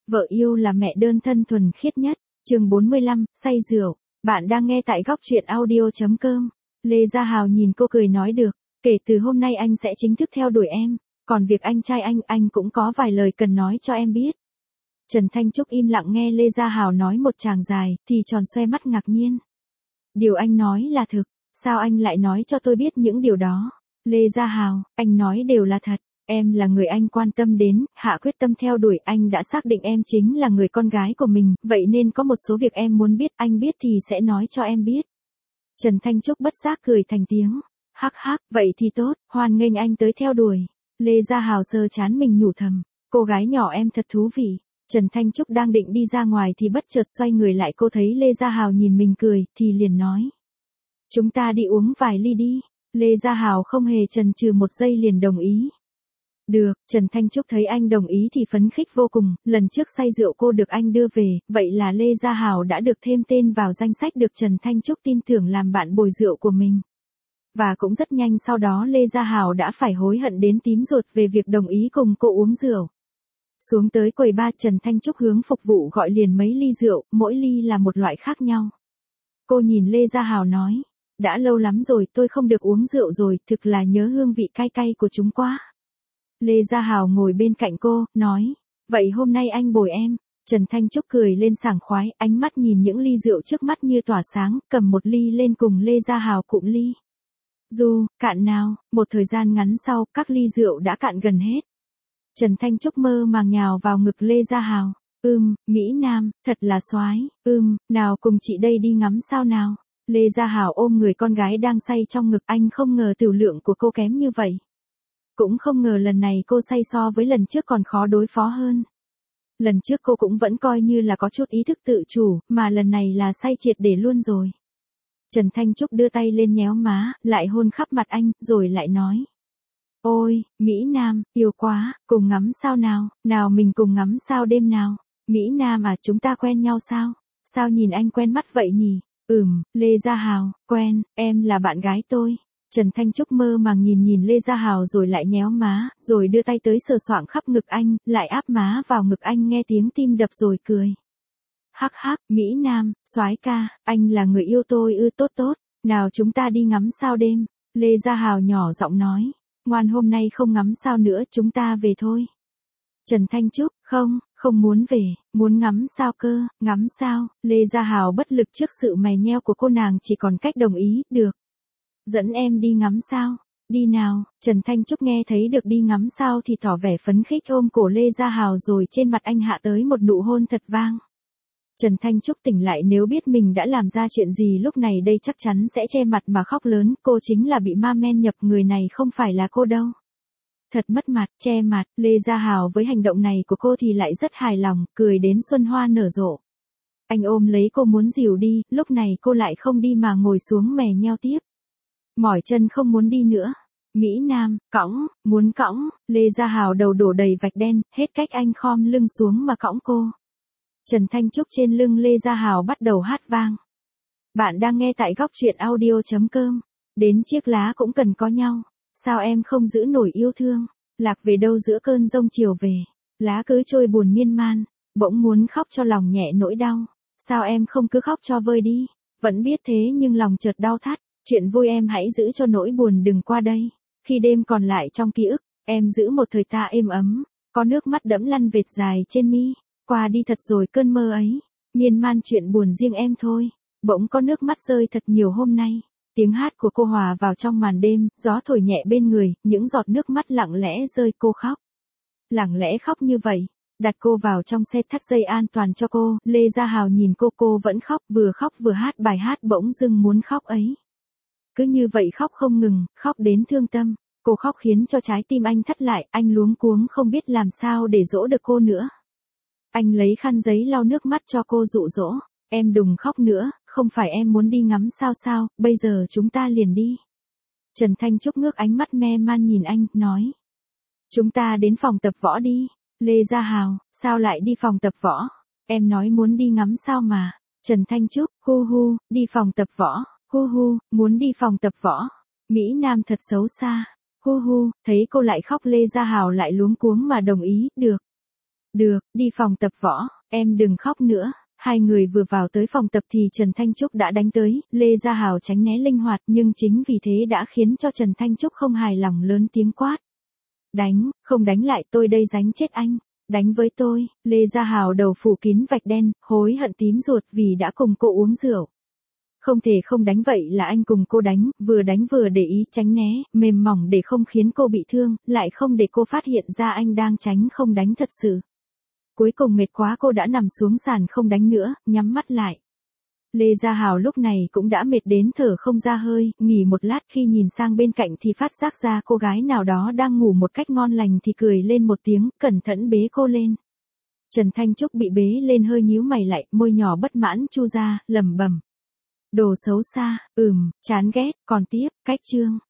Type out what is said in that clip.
Vợ yêu là mẹ đơn thân thuần khiết nhất. Chương 45, say rượu. Bạn đang nghe tại góc truyện audio.com. Lê Gia Hào nhìn cô cười nói được, kể từ hôm nay anh sẽ chính thức theo đuổi em, còn việc anh trai anh cũng có vài lời cần nói cho em biết. Trần Thanh Trúc im lặng nghe Lê Gia Hào nói một tràng dài, thì tròn xoe mắt ngạc nhiên. Điều anh nói là thực, sao anh lại nói cho tôi biết những điều đó? Lê Gia Hào, anh nói đều là thật. Em là người anh quan tâm đến, hạ quyết tâm theo đuổi, anh đã xác định em chính là người con gái của mình, vậy nên có một số việc em muốn biết, anh biết thì sẽ nói cho em biết. Trần Thanh Trúc bất giác cười thành tiếng. Hắc hắc, vậy thì tốt, hoan nghênh anh tới theo đuổi. Lê Gia Hào sờ trán mình nhủ thầm, cô gái nhỏ em thật thú vị. Trần Thanh Trúc đang định đi ra ngoài thì bất chợt xoay người lại, cô thấy Lê Gia Hào nhìn mình cười, thì liền nói. Chúng ta đi uống vài ly đi. Lê Gia Hào không hề chần chừ một giây liền đồng ý. Được, Trần Thanh Trúc thấy anh đồng ý thì phấn khích vô cùng, lần trước say rượu cô được anh đưa về, vậy là Lê Gia Hào đã được thêm tên vào danh sách được Trần Thanh Trúc tin tưởng làm bạn bồi rượu của mình. Và cũng rất nhanh sau đó Lê Gia Hào đã phải hối hận đến tím ruột về việc đồng ý cùng cô uống rượu. Xuống tới quầy bar, Trần Thanh Trúc hướng phục vụ gọi liền mấy ly rượu, mỗi ly là một loại khác nhau. Cô nhìn Lê Gia Hào nói, đã lâu lắm rồi tôi không được uống rượu rồi, thực là nhớ hương vị cay cay của chúng quá. Lê Gia Hào ngồi bên cạnh cô, nói, vậy hôm nay anh bồi em. Trần Thanh Trúc cười lên sảng khoái, ánh mắt nhìn những ly rượu trước mắt như tỏa sáng, cầm một ly lên cùng Lê Gia Hào cụm ly. Dù, cạn nào, một thời gian ngắn sau, các ly rượu đã cạn gần hết. Trần Thanh Trúc mơ màng nhào vào ngực Lê Gia Hào. Mỹ Nam, thật là soái. Nào cùng chị đây đi ngắm sao nào. Lê Gia Hào ôm người con gái đang say trong ngực, anh không ngờ tiểu lượng của cô kém như vậy. Cũng không ngờ lần này cô say so với lần trước còn khó đối phó hơn. Lần trước cô cũng vẫn coi như là có chút ý thức tự chủ, mà lần này là say triệt để luôn rồi. Trần Thanh Trúc đưa tay lên nhéo má, lại hôn khắp mặt anh, rồi lại nói. Ôi, Mỹ Nam, yêu quá, cùng ngắm sao nào, nào mình cùng ngắm sao đêm nào. Mỹ Nam à, chúng ta quen nhau sao? Sao nhìn anh quen mắt vậy nhỉ? Lê Gia Hào, quen, em là bạn gái tôi. Trần Thanh Trúc mơ màng nhìn Lê Gia Hào rồi lại nhéo má, rồi đưa tay tới sờ soạng khắp ngực anh, lại áp má vào ngực anh, nghe tiếng tim đập rồi cười. Hắc hắc, Mỹ Nam, soái ca, anh là người yêu tôi tốt, nào chúng ta đi ngắm sao đêm. Lê Gia Hào nhỏ giọng nói, ngoan hôm nay không ngắm sao nữa, chúng ta về thôi. Trần Thanh Trúc, không muốn về, muốn ngắm sao cơ, ngắm sao. Lê Gia Hào bất lực trước sự mày nheo của cô, nàng chỉ còn cách đồng ý, được. Dẫn em đi ngắm sao, đi nào. Trần Thanh Trúc nghe thấy được đi ngắm sao thì tỏ vẻ phấn khích, ôm cổ Lê Gia Hào rồi trên mặt anh hạ tới một nụ hôn thật vang. Trần Thanh Trúc tỉnh lại, nếu biết mình đã làm ra chuyện gì lúc này đây chắc chắn sẽ che mặt mà khóc lớn, cô chính là bị ma men nhập người này, không phải là cô đâu. Thật mất mặt, che mặt. Lê Gia Hào với hành động này của cô thì lại rất hài lòng, cười đến xuân hoa nở rộ. Anh ôm lấy cô muốn dìu đi, lúc này cô lại không đi mà ngồi xuống mè nheo tiếp. Mỏi chân không muốn đi nữa. Mỹ Nam, cõng, muốn cõng. Lê Gia Hào đầu đổ đầy vạch đen, hết cách anh khom lưng xuống mà cõng cô. Trần Thanh Trúc trên lưng Lê Gia Hào bắt đầu hát vang. Bạn đang nghe tại góc truyện audio.com. Đến chiếc lá cũng cần có nhau. Sao em không giữ nổi yêu thương? Lạc về đâu giữa cơn giông chiều về? Lá cứ trôi buồn miên man, bỗng muốn khóc cho lòng nhẹ nỗi đau. Sao em không cứ khóc cho vơi đi? Vẫn biết thế nhưng lòng chợt đau thắt. Chuyện vui em hãy giữ cho nỗi buồn đừng qua đây. Khi đêm còn lại trong ký ức, em giữ một thời ta êm ấm. Có nước mắt đẫm lăn vệt dài trên mi. Qua đi thật rồi cơn mơ ấy. Miên man chuyện buồn riêng em thôi. Bỗng có nước mắt rơi thật nhiều hôm nay. Tiếng hát của cô hòa vào trong màn đêm, gió thổi nhẹ bên người, những giọt nước mắt lặng lẽ rơi, cô khóc. Lặng lẽ khóc như vậy. Đặt cô vào trong xe, thắt dây an toàn cho cô. Lê Gia Hào nhìn cô vẫn khóc vừa hát bài hát bỗng dưng muốn khóc ấy. Cứ như vậy khóc không ngừng, khóc đến thương tâm. Cô khóc khiến cho trái tim anh thắt lại, anh luống cuống không biết làm sao để dỗ được cô nữa. Anh lấy khăn giấy lau nước mắt cho cô dụ dỗ. Em đừng khóc nữa, không phải em muốn đi ngắm sao, bây giờ chúng ta liền đi. Trần Thanh Trúc ngước ánh mắt mê man nhìn anh, nói. Chúng ta đến phòng tập võ đi. Lê Gia Hào, sao lại đi phòng tập võ? Em nói muốn đi ngắm sao mà. Trần Thanh Trúc, đi phòng tập võ. Muốn đi phòng tập võ. Mỹ Nam thật xấu xa. Thấy cô lại khóc, Lê Gia Hào lại luống cuống mà đồng ý, được. Được, đi phòng tập võ, em đừng khóc nữa. Hai người vừa vào tới phòng tập thì Trần Thanh Trúc đã đánh tới, Lê Gia Hào tránh né linh hoạt nhưng chính vì thế đã khiến cho Trần Thanh Trúc không hài lòng lớn tiếng quát. Đánh, không đánh lại tôi đây đánh chết anh. Đánh với tôi, Lê Gia Hào đầu phủ kín vạch đen, hối hận tím ruột vì đã cùng cô uống rượu. Không thể không đánh vậy là anh cùng cô đánh vừa để ý tránh né, mềm mỏng để không khiến cô bị thương, lại không để cô phát hiện ra anh đang tránh không đánh thật sự. Cuối cùng mệt quá cô đã nằm xuống sàn không đánh nữa, nhắm mắt lại. Lê Gia Hào lúc này cũng đã mệt đến thở không ra hơi, nghỉ một lát khi nhìn sang bên cạnh thì phát giác ra cô gái nào đó đang ngủ một cách ngon lành thì cười lên một tiếng, cẩn thận bế cô lên. Trần Thanh Trúc bị bế lên hơi nhíu mày lại, môi nhỏ bất mãn chu ra, lẩm bẩm. Đồ xấu xa, chán ghét, còn tiếp, cách chương.